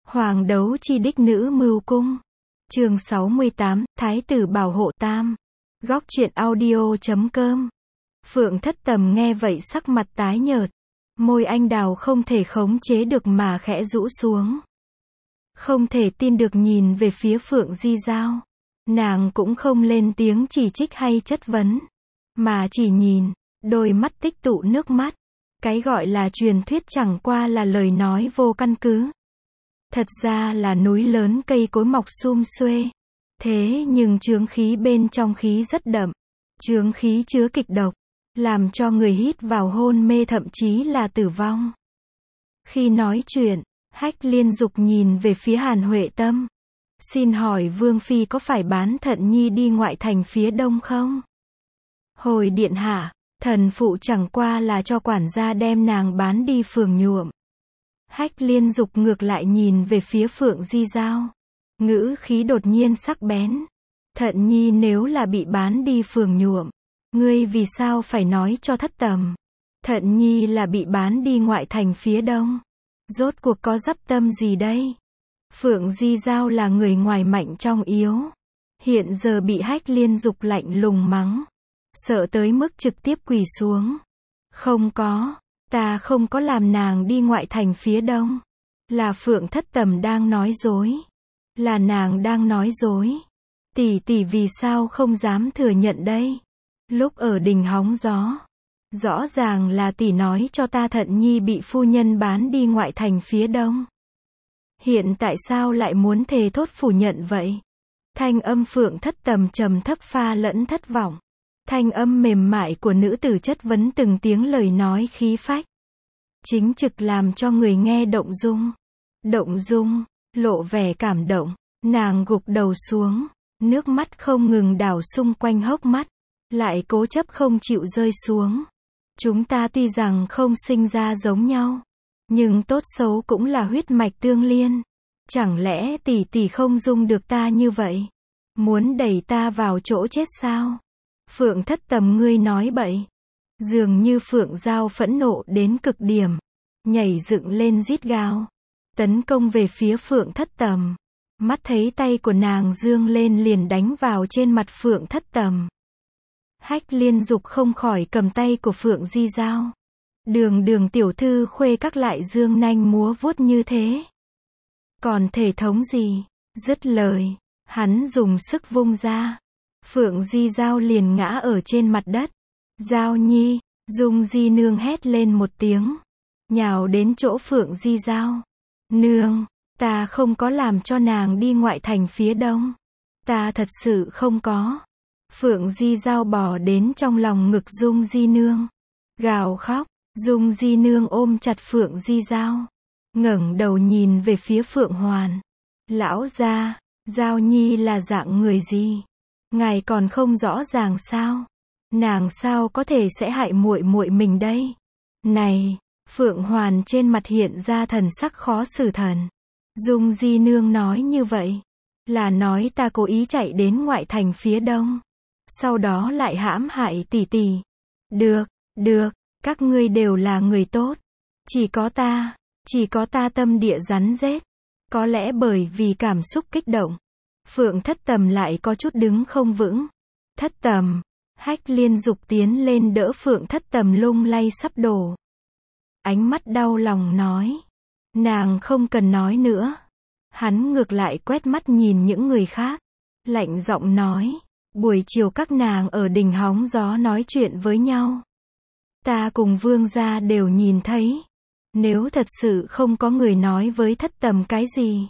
Hoàng đấu chi đích nữ mưu cung. Chương 68, Thái tử bảo hộ tam. Góc truyện audio.com. Phượng Thất Tầm nghe vậy sắc mặt tái nhợt. Môi anh đào không thể khống chế được mà khẽ rũ xuống. Không thể tin được nhìn về phía Phượng Di Giao. Nàng cũng không lên tiếng chỉ trích hay chất vấn. Mà chỉ nhìn, đôi mắt tích tụ nước mắt. Cái gọi là truyền thuyết chẳng qua là lời nói vô căn cứ. Thật ra là núi lớn cây cối mọc sum xuê. Thế nhưng chướng khí bên trong khí rất đậm. Chướng khí chứa kịch độc, làm cho người hít vào hôn mê thậm chí là tử vong. Khi nói chuyện, Hách Liên Dục nhìn về phía Hàn Huệ Tâm. Xin hỏi Vương Phi có phải bán Thận Nhi đi ngoại thành phía đông không? Hồi điện hạ, thần phụ chẳng qua là cho quản gia đem nàng bán đi phường nhuộm. Hách Liên Dục ngược lại nhìn về phía Phượng Di Giao. Ngữ khí đột nhiên sắc bén. Thận Nhi nếu là bị bán đi phường nhuộm, ngươi vì sao phải nói cho Thất Tầm? Thận Nhi là bị bán đi ngoại thành phía đông. Rốt cuộc có dắp tâm gì đây? Phượng Di Giao là người ngoài mạnh trong yếu. Hiện giờ bị Hách Liên Dục lạnh lùng mắng. Sợ tới mức trực tiếp quỳ xuống. Không có, ta không có làm nàng đi ngoại thành phía đông. Là Phượng Thất Tầm đang nói dối. Là nàng đang nói dối. Tỷ tỷ vì sao không dám thừa nhận đây? Lúc ở đình hóng gió, rõ ràng là tỷ nói cho ta Thận Nhi bị phu nhân bán đi ngoại thành phía đông. Hiện tại sao lại muốn thề thốt phủ nhận vậy? Thanh âm Phượng Thất Tầm trầm thấp pha lẫn thất vọng. Thanh âm mềm mại của nữ tử chất vấn từng tiếng lời nói khí phách. Chính trực làm cho người nghe động dung. Động dung, lộ vẻ cảm động. Nàng gục đầu xuống, nước mắt không ngừng đảo xung quanh hốc mắt. Lại cố chấp không chịu rơi xuống. Chúng ta tuy rằng không sinh ra giống nhau, nhưng tốt xấu cũng là huyết mạch tương liên. Chẳng lẽ tỷ tỷ không dung được ta như vậy? Muốn đẩy ta vào chỗ chết sao? Phượng Thất Tầm ngươi nói bậy. Dường như Phượng Giao phẫn nộ đến cực điểm. Nhảy dựng lên rít gào. Tấn công về phía Phượng Thất Tầm. Mắt thấy tay của nàng dương lên liền đánh vào trên mặt Phượng Thất Tầm. Hách Liên Dục không khỏi cầm tay của Phượng Di Giao. Đường tiểu thư khuê các lại dương nanh múa vuốt như thế. Còn thể thống gì? Dứt lời, hắn dùng sức vung ra. Phượng Di Giao liền ngã ở trên mặt đất. Giao Nhi, Dung Di nương hét lên một tiếng. Nhào đến chỗ Phượng Di Giao. Nương, ta không có làm cho nàng đi ngoại thành phía đông. Ta thật sự không có. Phượng Di Giao bỏ đến trong lòng ngực Dung Di nương. Gào khóc, Dung Di nương ôm chặt Phượng Di Giao. Ngẩng đầu nhìn về phía Phượng Hoàn. Lão gia, Giao Nhi là dạng người gì? Ngài còn không rõ ràng sao? Nàng sao có thể sẽ hại muội muội mình đây? Này, Phượng Hoàn trên mặt hiện ra thần sắc khó xử thần. Dung Di nương nói như vậy, là nói ta cố ý chạy đến ngoại thành phía đông, sau đó lại hãm hại tỷ tỷ. Được, các ngươi đều là người tốt. Chỉ có ta tâm địa rắn rết. Có lẽ bởi vì cảm xúc kích động, Phượng Thất Tầm lại có chút đứng không vững. Thất Tầm, Hách Liên Dục tiến lên đỡ Phượng Thất Tầm lung lay sắp đổ. Ánh mắt đau lòng nói. Nàng không cần nói nữa. Hắn ngược lại quét mắt nhìn những người khác. Lạnh giọng nói. Buổi chiều các nàng ở đình hóng gió nói chuyện với nhau. Ta cùng vương gia đều nhìn thấy. Nếu thật sự không có người nói với Thất Tầm cái gì,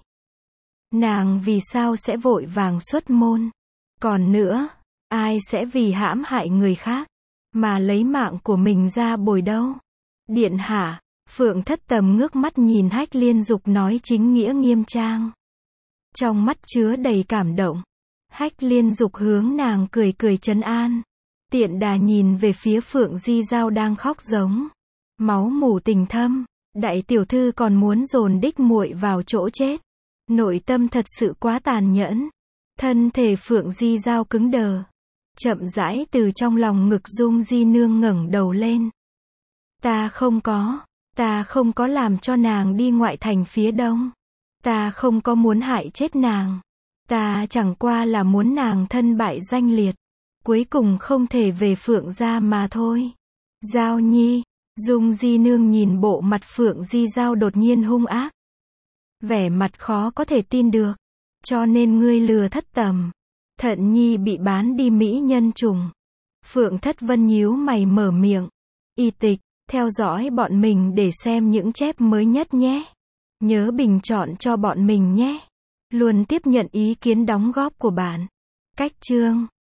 nàng vì sao sẽ vội vàng xuất môn? Còn nữa, ai sẽ vì hãm hại người khác mà lấy mạng của mình ra bồi đâu? Điện hạ, Phượng Thất Tầm ngước mắt nhìn Hách Liên Dục nói chính nghĩa nghiêm trang. Trong mắt chứa đầy cảm động. Hách Liên Dục hướng nàng cười cười trấn an. Tiện đà nhìn về phía Phượng Di Giao đang khóc giống. Máu mủ tình thâm, đại tiểu thư còn muốn dồn đích muội vào chỗ chết. Nội tâm thật sự quá tàn nhẫn. Thân thể Phượng Di Giao cứng đờ. Chậm rãi từ trong lòng ngực Dung Di nương ngẩng đầu lên. Ta không có làm cho nàng đi ngoại thành phía đông. Ta không có muốn hại chết nàng. Ta chẳng qua là muốn nàng thân bại danh liệt. Cuối cùng không thể về Phượng gia mà thôi. Giao Nhi. Dung Di Nương nhìn bộ mặt Phượng Di Giao đột nhiên hung ác. Vẻ mặt khó có thể tin được. Cho nên ngươi lừa Thất Tầm. Thận Nhi bị bán đi mỹ nhân trùng. Phượng Thất Vân nhíu mày mở miệng. Y Tịch, theo dõi bọn mình để xem những chép mới nhất nhé. Nhớ bình chọn cho bọn mình nhé. Luôn tiếp nhận ý kiến đóng góp của bạn. Cách chương